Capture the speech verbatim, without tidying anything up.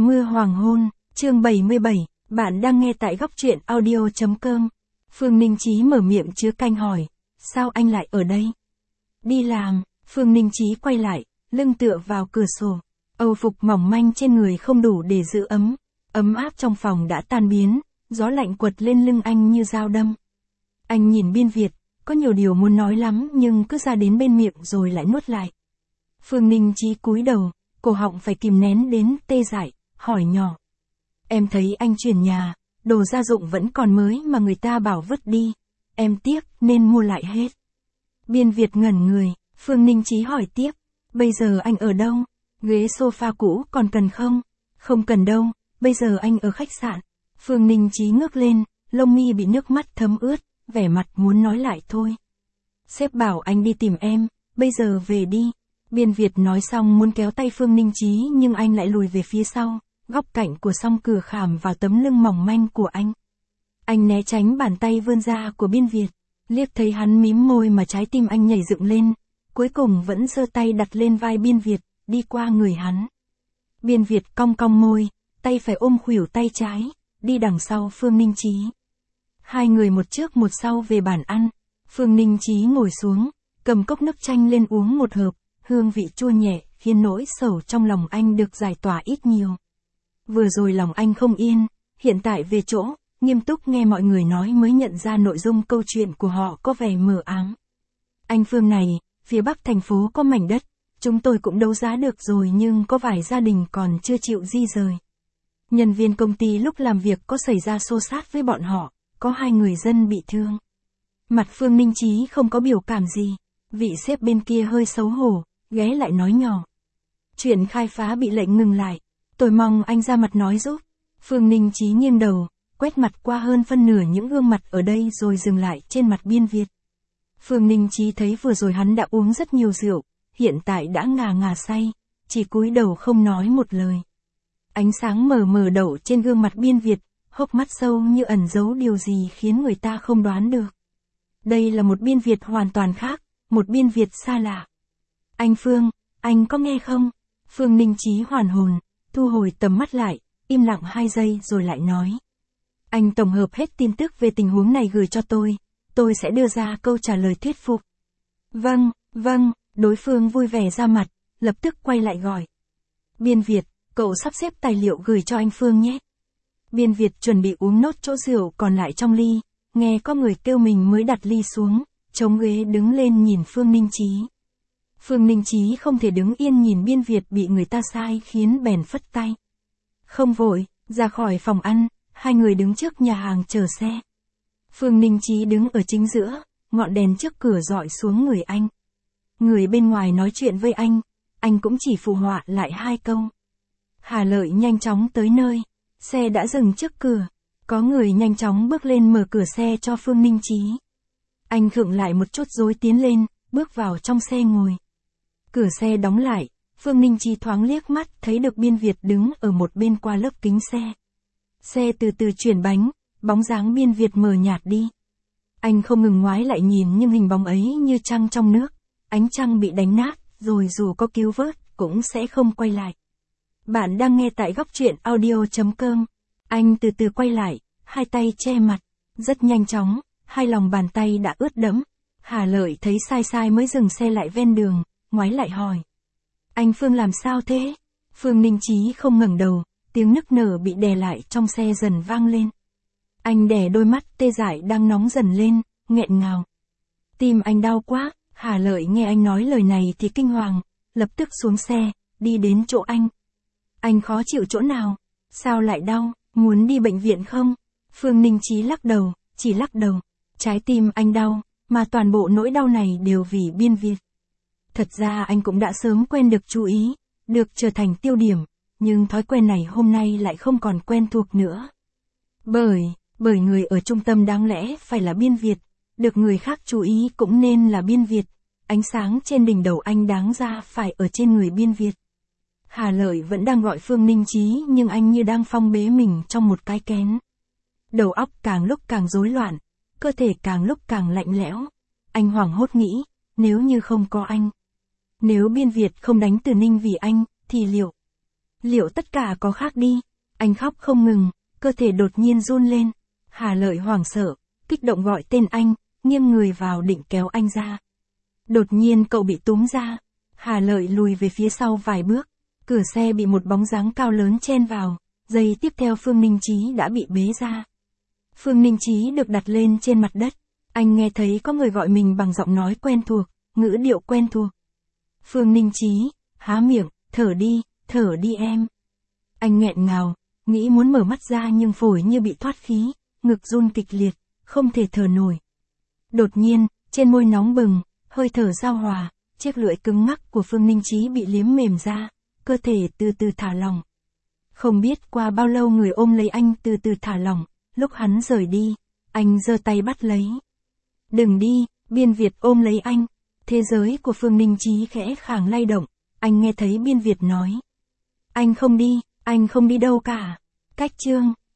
Mưa hoàng hôn, chương bảy mươi bảy, bạn đang nghe tại góc truyện audio chấm com. Phương Ninh Chí mở miệng chứa canh hỏi, sao anh lại ở đây? Đi làm, Phương Ninh Chí quay lại, lưng tựa vào cửa sổ. Âu phục mỏng manh trên người không đủ để giữ ấm. Ấm áp trong phòng đã tan biến, gió lạnh quật lên lưng anh như dao đâm. Anh nhìn Biên Việt, có nhiều điều muốn nói lắm nhưng cứ ra đến bên miệng rồi lại nuốt lại. Phương Ninh Chí cúi đầu, cổ họng phải kìm nén đến tê dại, hỏi nhỏ. Em thấy anh chuyển nhà, đồ gia dụng vẫn còn mới mà người ta bảo vứt đi. Em tiếc nên mua lại hết. Biên Việt ngẩn người, Phương Ninh Chí hỏi tiếp. Bây giờ anh ở đâu? Ghế sofa cũ còn cần không? Không cần đâu, bây giờ anh ở khách sạn. Phương Ninh Chí ngước lên, lông mi bị nước mắt thấm ướt, vẻ mặt muốn nói lại thôi. Sếp bảo anh đi tìm em, bây giờ về đi. Biên Việt nói xong muốn kéo tay Phương Ninh Chí nhưng anh lại lùi về phía sau, góc cạnh của song cửa khảm vào tấm lưng mỏng manh của anh. Anh né tránh bàn tay vươn ra của Biên Việt, liếc thấy hắn mím môi mà trái tim anh nhảy dựng lên, cuối cùng vẫn giơ tay đặt lên vai Biên Việt, đi qua người hắn. Biên Việt cong cong môi, tay phải ôm khuỷu tay trái, đi đằng sau Phương Ninh Chí. Hai người một trước một sau về bàn ăn, Phương Ninh Chí ngồi xuống, cầm cốc nước chanh lên uống một hớp, hương vị chua nhẹ, khiến nỗi sầu trong lòng anh được giải tỏa ít nhiều. Vừa rồi lòng anh không yên, hiện tại về chỗ, nghiêm túc nghe mọi người nói mới nhận ra nội dung câu chuyện của họ có vẻ mờ ám. Anh Phương này, phía bắc thành phố có mảnh đất, chúng tôi cũng đấu giá được rồi nhưng có vài gia đình còn chưa chịu di rời. Nhân viên công ty lúc làm việc có xảy ra xô xát với bọn họ, có hai người dân bị thương. Mặt Phương Ninh Chí không có biểu cảm gì, vị sếp bên kia hơi xấu hổ, ghé lại nói nhỏ. Chuyện khai phá bị lệnh ngừng lại, tôi mong anh ra mặt nói giúp. Phương Ninh Chí nghiêng đầu, quét mặt qua hơn phân nửa những gương mặt ở đây rồi dừng lại trên mặt Biên Việt. Phương Ninh Chí thấy vừa rồi hắn đã uống rất nhiều rượu, hiện tại đã ngà ngà say, chỉ cúi đầu không nói một lời. Ánh sáng mờ mờ đậu trên gương mặt Biên Việt, hốc mắt sâu như ẩn giấu điều gì khiến người ta không đoán được. Đây là một Biên Việt hoàn toàn khác, một Biên Việt xa lạ. Anh Phương, anh có nghe không? Phương Ninh Chí hoàn hồn, thu hồi tầm mắt lại, im lặng hai giây rồi lại nói. Anh tổng hợp hết tin tức về tình huống này gửi cho tôi, tôi sẽ đưa ra câu trả lời thuyết phục. Vâng, vâng, đối phương vui vẻ ra mặt, lập tức quay lại gọi. Biên Việt, cậu sắp xếp tài liệu gửi cho anh Phương nhé. Biên Việt chuẩn bị uống nốt chỗ rượu còn lại trong ly, nghe có người kêu mình mới đặt ly xuống, chống ghế đứng lên nhìn Phương Ninh Chí. Phương Ninh Chí không thể đứng yên nhìn Biên Việt bị người ta sai khiến bèn phất tay. Không vội, ra khỏi phòng ăn, hai người đứng trước nhà hàng chờ xe. Phương Ninh Chí đứng ở chính giữa, ngọn đèn trước cửa dọi xuống người anh. Người bên ngoài nói chuyện với anh, anh cũng chỉ phụ họa lại hai câu. Hà Lợi nhanh chóng tới nơi, xe đã dừng trước cửa, có người nhanh chóng bước lên mở cửa xe cho Phương Ninh Chí. Anh khựng lại một chút rồi tiến lên, bước vào trong xe ngồi. Cửa xe đóng lại, Phương Ninh Chí thoáng liếc mắt thấy được Biên Việt đứng ở một bên qua lớp kính xe. Xe từ từ chuyển bánh, bóng dáng Biên Việt mờ nhạt đi. Anh không ngừng ngoái lại nhìn nhưng hình bóng ấy như trăng trong nước, ánh trăng bị đánh nát, rồi dù có cứu vớt, cũng sẽ không quay lại. Bạn đang nghe tại góc truyện audio chấm com. Anh từ từ quay lại, hai tay che mặt, rất nhanh chóng, hai lòng bàn tay đã ướt đẫm. Hà Lợi thấy sai sai mới dừng xe lại ven đường, ngoái lại hỏi. Anh Phương làm sao thế? Phương Ninh Chí không ngẩng đầu, tiếng nức nở bị đè lại trong xe dần vang lên. Anh đè đôi mắt tê dại đang nóng dần lên, nghẹn ngào. Tim anh đau quá. Hà Lợi nghe anh nói lời này thì kinh hoàng, lập tức xuống xe, đi đến chỗ anh. Anh khó chịu chỗ nào? Sao lại đau? Muốn đi bệnh viện không? Phương Ninh Chí lắc đầu, chỉ lắc đầu. Trái tim anh đau, mà toàn bộ nỗi đau này đều vì Biên Việt. Thật ra anh cũng đã sớm quen được chú ý, được trở thành tiêu điểm, nhưng thói quen này hôm nay lại không còn quen thuộc nữa. Bởi, bởi người ở trung tâm đáng lẽ phải là Biên Việt, được người khác chú ý cũng nên là Biên Việt, ánh sáng trên đỉnh đầu anh đáng ra phải ở trên người Biên Việt. Hà Lợi vẫn đang gọi Phương Ninh Chí nhưng anh như đang phong bế mình trong một cái kén. Đầu óc càng lúc càng rối loạn, cơ thể càng lúc càng lạnh lẽo. Anh hoảng hốt nghĩ, nếu như không có anh, nếu Biên Việt không đánh Từ Ninh vì anh, thì liệu Liệu tất cả có khác đi? Anh khóc không ngừng, cơ thể đột nhiên run lên. Hà Lợi hoảng sợ, kích động gọi tên anh, nghiêng người vào định kéo anh ra. Đột nhiên cậu bị túm ra. Hà Lợi lùi về phía sau vài bước. Cửa xe bị một bóng dáng cao lớn chen vào. Giây tiếp theo Phương Ninh Chí đã bị bế ra. Phương Ninh Chí được đặt lên trên mặt đất. Anh nghe thấy có người gọi mình bằng giọng nói quen thuộc, ngữ điệu quen thuộc. Phương Ninh Chí, há miệng, thở đi, thở đi em. Anh nghẹn ngào, nghĩ muốn mở mắt ra nhưng phổi như bị thoát khí, ngực run kịch liệt, không thể thở nổi. Đột nhiên, trên môi nóng bừng, hơi thở giao hòa, chiếc lưỡi cứng ngắc của Phương Ninh Chí bị liếm mềm ra, cơ thể từ từ thả lỏng. Không biết qua bao lâu người ôm lấy anh từ từ thả lỏng, lúc hắn rời đi, anh giơ tay bắt lấy. Đừng đi, Biên Việt ôm lấy anh. Thế giới của Phương Ninh Chí khẽ khàng lay động, anh nghe thấy Biên Việt nói. Anh không đi, anh không đi đâu cả. Cách chương